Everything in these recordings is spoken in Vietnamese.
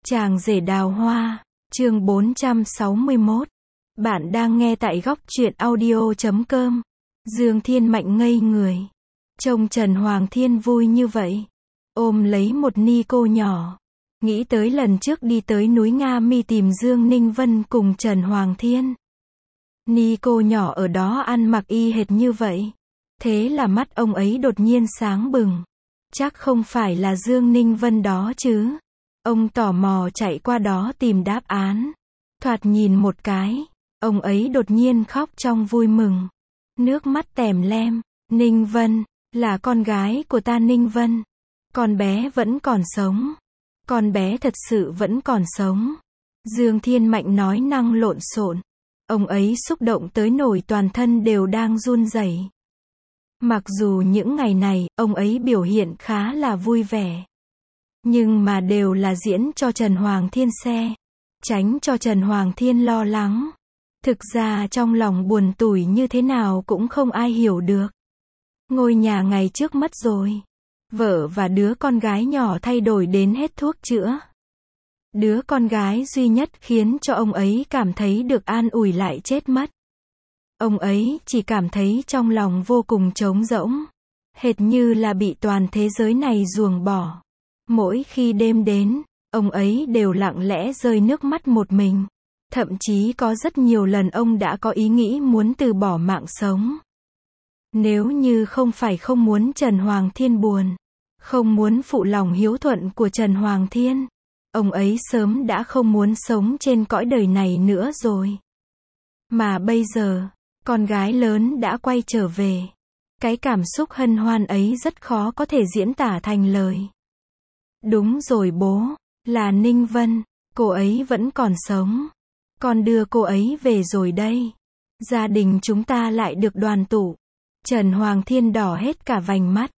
Chàng rể đào hoa, chương 461. Bạn đang nghe tại góc truyện audio.com. Dương Thiên Mạnh ngây người. Trông Trần Hoàng Thiên vui như vậy. Ôm lấy một ni cô nhỏ. Nghĩ tới lần trước đi tới núi Nga Mi tìm Dương Ninh Vân cùng Trần Hoàng Thiên. Ni cô nhỏ ở đó ăn mặc y hệt như vậy. Thế là mắt ông ấy đột nhiên sáng bừng. Chắc không phải là Dương Ninh Vân đó chứ. Ông tò mò chạy qua đó tìm đáp án. Thoạt nhìn một cái, ông ấy đột nhiên khóc trong vui mừng. Nước mắt tèm lem. Ninh Vân, là con gái của ta Ninh Vân. Con bé vẫn còn sống. Con bé thật sự vẫn còn sống. Dương Thiên Mạnh nói năng lộn xộn. Ông ấy xúc động tới nỗi toàn thân đều đang run rẩy. Mặc dù những ngày này, ông ấy biểu hiện khá là vui vẻ. Nhưng mà đều là diễn cho Trần Hoàng Thiên xe. Tránh cho Trần Hoàng Thiên lo lắng. Thực ra trong lòng buồn tủi như thế nào cũng không ai hiểu được. Ngôi nhà ngày trước mất rồi. Vợ và đứa con gái nhỏ thay đổi đến hết thuốc chữa. Đứa con gái duy nhất khiến cho ông ấy cảm thấy được an ủi lại chết mất. Ông ấy chỉ cảm thấy trong lòng vô cùng trống rỗng. Hệt như là bị toàn thế giới này ruồng bỏ. Mỗi khi đêm đến, ông ấy đều lặng lẽ rơi nước mắt một mình. Thậm chí có rất nhiều lần ông đã có ý nghĩ muốn từ bỏ mạng sống. Nếu như không phải không muốn Trần Hoàng Thiên buồn, không muốn phụ lòng hiếu thuận của Trần Hoàng Thiên, ông ấy sớm đã không muốn sống trên cõi đời này nữa rồi. Mà bây giờ, con gái lớn đã quay trở về. Cái cảm xúc hân hoan ấy rất khó có thể diễn tả thành lời. Đúng rồi bố, là Ninh Vân, cô ấy vẫn còn sống. Con đưa cô ấy về rồi đây. Gia đình chúng ta lại được đoàn tụ. Trần Hoàng Thiên đỏ hết cả vành mắt.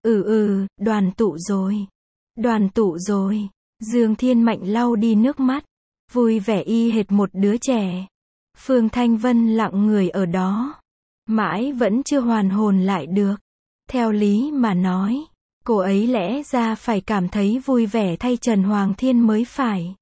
Đoàn tụ rồi. Đoàn tụ rồi. Dương Thiên Mạnh lau đi nước mắt. Vui vẻ y hệt một đứa trẻ. Phương Thanh Vân lặng người ở đó. Mãi vẫn chưa hoàn hồn lại được. Theo lý mà nói, cô ấy lẽ ra phải cảm thấy vui vẻ thay Trần Hoàng Thiên mới phải.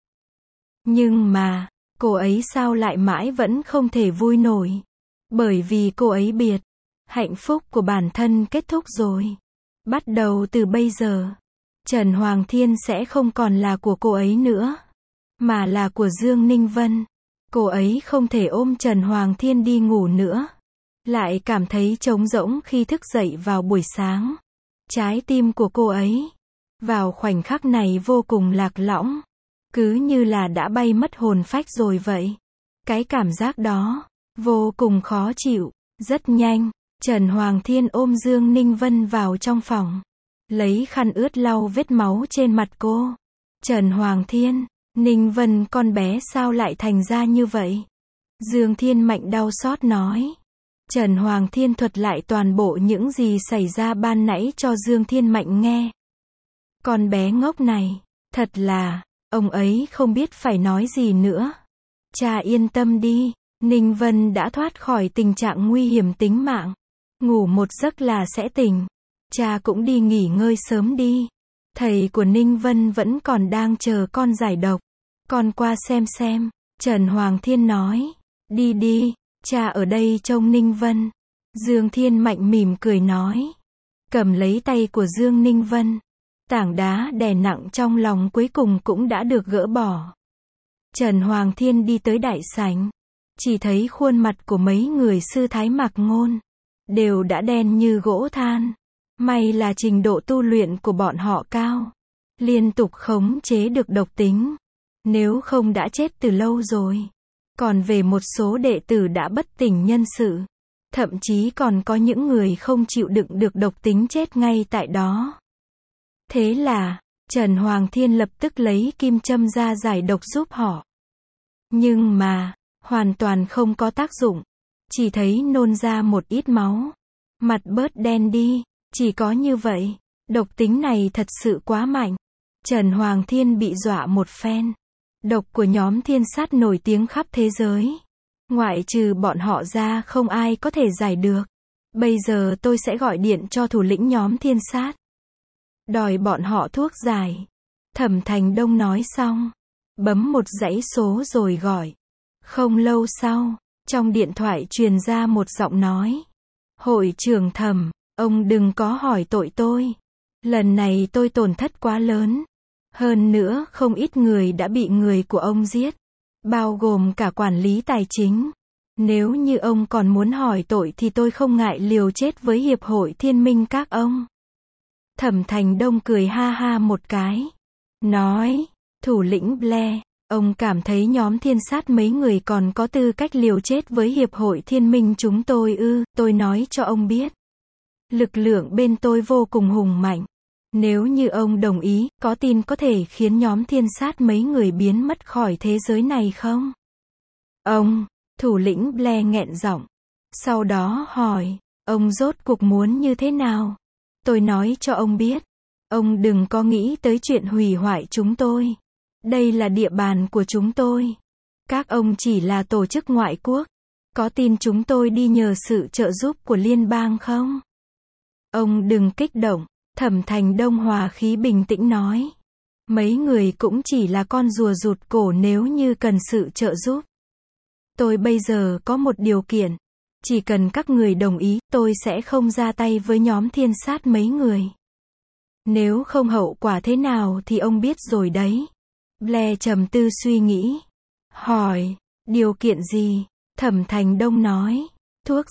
Nhưng mà, cô ấy sao lại mãi vẫn không thể vui nổi. Bởi vì cô ấy biết, hạnh phúc của bản thân kết thúc rồi. Bắt đầu từ bây giờ, Trần Hoàng Thiên sẽ không còn là của cô ấy nữa, mà là của Dương Ninh Vân. Cô ấy không thể ôm Trần Hoàng Thiên đi ngủ nữa. Lại cảm thấy trống rỗng khi thức dậy vào buổi sáng. Trái tim của cô ấy, vào khoảnh khắc này vô cùng lạc lõng. Cứ như là đã bay mất hồn phách rồi vậy. Cái cảm giác đó, vô cùng khó chịu. Rất nhanh, Trần Hoàng Thiên ôm Dương Ninh Vân vào trong phòng. Lấy khăn ướt lau vết máu trên mặt cô. Trần Hoàng Thiên, Ninh Vân con bé sao lại thành ra như vậy? Dương Thiên Mạnh đau xót nói. Trần Hoàng Thiên thuật lại toàn bộ những gì xảy ra ban nãy cho Dương Thiên Mạnh nghe. Con bé ngốc này, thật là, ông ấy không biết phải nói gì nữa. Cha yên tâm đi, Ninh Vân đã thoát khỏi tình trạng nguy hiểm tính mạng. Ngủ một giấc là sẽ tỉnh. Cha cũng đi nghỉ ngơi sớm đi. Thầy của Ninh Vân vẫn còn đang chờ con giải độc. Con qua xem. Trần Hoàng Thiên nói. Đi đi, cha ở đây trông Ninh Vân. Dương Thiên Mạnh mỉm cười nói. Cầm lấy tay của Dương Ninh Vân. Tảng đá đè nặng trong lòng cuối cùng cũng đã được gỡ bỏ. Trần Hoàng Thiên đi tới đại sảnh. Chỉ thấy khuôn mặt của mấy người sư thái Mạc Ngôn. Đều đã đen như gỗ than. May là trình độ tu luyện của bọn họ cao. Liên tục khống chế được độc tính. Nếu không đã chết từ lâu rồi. Còn về một số đệ tử đã bất tỉnh nhân sự. Thậm chí còn có những người không chịu đựng được độc tính chết ngay tại đó. Thế là, Trần Hoàng Thiên lập tức lấy kim châm ra giải độc giúp họ. Nhưng mà, hoàn toàn không có tác dụng. Chỉ thấy nôn ra một ít máu. Mặt bớt đen đi. Chỉ có như vậy. Độc tính này thật sự quá mạnh. Trần Hoàng Thiên bị dọa một phen. Độc của nhóm thiên sát nổi tiếng khắp thế giới. Ngoại trừ bọn họ ra không ai có thể giải được. Bây giờ tôi sẽ gọi điện cho thủ lĩnh nhóm thiên sát. Đòi bọn họ thuốc giải. Thẩm Thành Đông nói xong. bấm một dãy số rồi gọi. Không lâu sau, trong điện thoại truyền ra một giọng nói. Hội trưởng Thẩm, ông đừng có hỏi tội tôi. Lần này tôi tổn thất quá lớn. Hơn nữa không ít người đã bị người của ông giết. Bao gồm cả quản lý tài chính. Nếu như ông còn muốn hỏi tội thì tôi không ngại liều chết với Hiệp hội Thiên Minh các ông. Thẩm Thành Đông cười ha ha một cái. Nói, thủ lĩnh Blair, ông cảm thấy nhóm thiên sát mấy người còn có tư cách liều chết với Hiệp hội Thiên Minh chúng tôi ư? Tôi nói cho ông biết. Lực lượng bên tôi vô cùng hùng mạnh. Nếu như ông đồng ý, có tin có thể khiến nhóm thiên sát mấy người biến mất khỏi thế giới này không? Ông, thủ lĩnh Blair nghẹn giọng. Sau đó hỏi, ông rốt cuộc muốn như thế nào? Tôi nói cho ông biết. Ông đừng có nghĩ tới chuyện hủy hoại chúng tôi. Đây là địa bàn của chúng tôi. Các ông chỉ là tổ chức ngoại quốc. Có tin chúng tôi đi nhờ sự trợ giúp của liên bang không? Ông đừng kích động. Thẩm Thành Đông hòa khí bình tĩnh nói. Mấy người cũng chỉ là con rùa rụt cổ nếu như cần sự trợ giúp. Tôi bây giờ có một điều kiện. Chỉ cần các người đồng ý, tôi sẽ không ra tay với nhóm thiên sát mấy người. Nếu không hậu quả thế nào thì ông biết rồi đấy. Blair trầm tư suy nghĩ. Hỏi, điều kiện gì? Thẩm Thành Đông nói, thuốc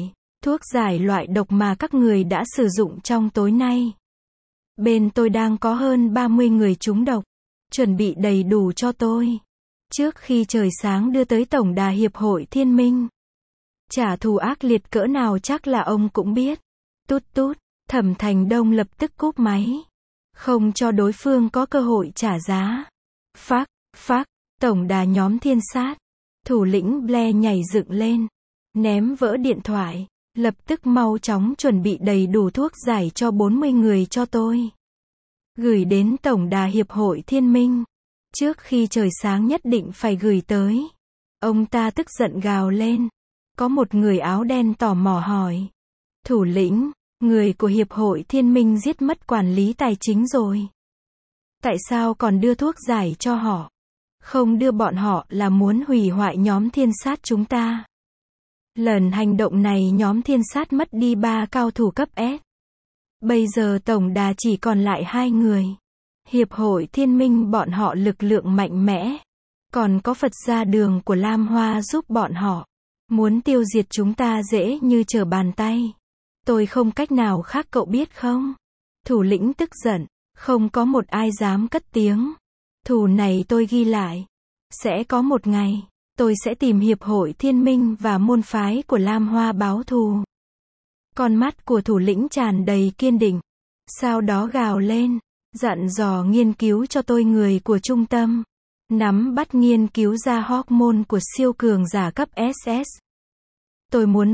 giải loại độc mà các người đã sử dụng trong tối nay. Bên tôi đang có hơn 30 người trúng độc. Chuẩn bị đầy đủ cho tôi. Trước khi trời sáng đưa tới tổng đà Hiệp hội Thiên Minh. Trả thù ác liệt cỡ nào chắc là ông cũng biết. Tút tút, Thẩm Thành Đông lập tức cúp máy. Không cho đối phương có cơ hội trả giá. Phác, tổng đà nhóm thiên sát. Thủ lĩnh Blair nhảy dựng lên. Ném vỡ điện thoại. Lập tức mau chóng chuẩn bị đầy đủ thuốc giải cho 40 người cho tôi. Gửi đến tổng đà Hiệp hội Thiên Minh. Trước khi trời sáng nhất định phải gửi tới. Ông ta tức giận gào lên. Có một người áo đen tò mò hỏi. Thủ lĩnh, người của Hiệp hội Thiên Minh giết mất quản lý tài chính rồi. Tại sao còn đưa thuốc giải cho họ? Không đưa bọn họ là muốn hủy hoại nhóm thiên sát chúng ta. Lần hành động này nhóm thiên sát mất đi 3 cao thủ cấp S. Bây giờ tổng đà chỉ còn lại 2 người. Hiệp hội Thiên Minh bọn họ lực lượng mạnh mẽ. Còn có Phật gia đường của Lam Hoa giúp bọn họ. Muốn tiêu diệt chúng ta dễ như trở bàn tay. Tôi không cách nào khác cậu biết không? Thủ lĩnh tức giận. Không có một ai dám cất tiếng. Thù này tôi ghi lại. Sẽ có một ngày, tôi sẽ tìm Hiệp hội Thiên Minh và môn phái của Lam Hoa báo thù. Con mắt của thủ lĩnh tràn đầy kiên định. Sau đó gào lên. Dặn dò nghiên cứu cho tôi người của trung tâm. Nắm bắt nghiên cứu ra hormone của siêu cường giả cấp SS. Tôi muốn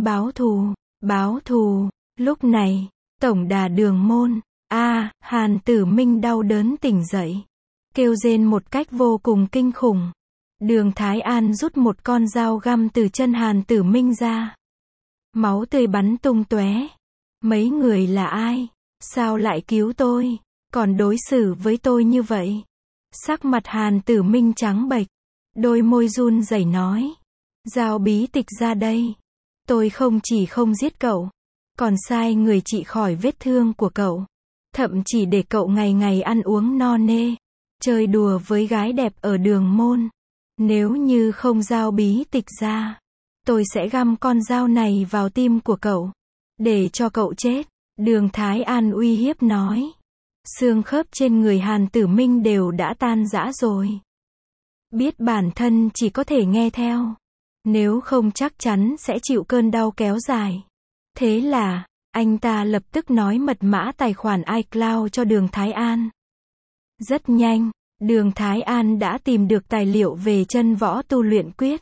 báo thù. Lúc này, tổng đà Đường Môn, Hàn Tử Minh đau đớn tỉnh dậy. Kêu rên một cách vô cùng kinh khủng. Đường Thái An rút một con dao găm từ chân Hàn Tử Minh ra. Máu tươi bắn tung tóe. Mấy người là ai? Sao lại cứu tôi? Còn đối xử với tôi như vậy? Sắc mặt Hàn Tử Minh trắng bệch. Đôi môi run rẩy nói. Giao bí tịch ra đây. Tôi không chỉ không giết cậu. Còn sai người trị khỏi vết thương của cậu. Thậm chỉ để cậu ngày ngày ăn uống no nê. Chơi đùa với gái đẹp ở Đường Môn. Nếu như không giao bí tịch ra. Tôi sẽ găm con dao này vào tim của cậu. Để cho cậu chết. Đường Thái An uy hiếp nói. Xương khớp trên người Hàn Tử Minh đều đã tan rã rồi. Biết bản thân chỉ có thể nghe theo. Nếu không chắc chắn sẽ chịu cơn đau kéo dài. Thế là, anh ta lập tức nói mật mã tài khoản iCloud cho Đường Thái An. Rất nhanh, Đường Thái An đã tìm được tài liệu về chân võ tu luyện quyết.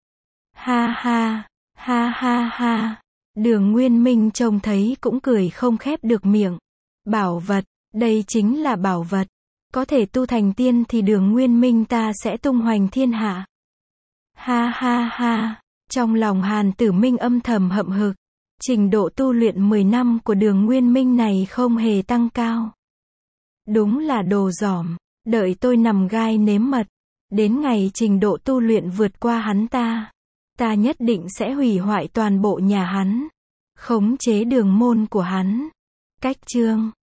Ha ha. Đường Nguyên Minh trông thấy cũng cười không khép được miệng. Bảo vật, đây chính là bảo vật. Có thể tu thành tiên thì Đường Nguyên Minh ta sẽ tung hoành thiên hạ. Ha. Trong lòng Hàn Tử Minh âm thầm hậm hực. Trình độ tu luyện 10 năm của Đường Nguyên Minh này không hề tăng cao. Đúng là đồ giỏm. Đợi tôi nằm gai nếm mật. Đến ngày trình độ tu luyện vượt qua hắn ta, ta nhất định sẽ hủy hoại toàn bộ nhà hắn, khống chế đường môn của hắn. Cách chương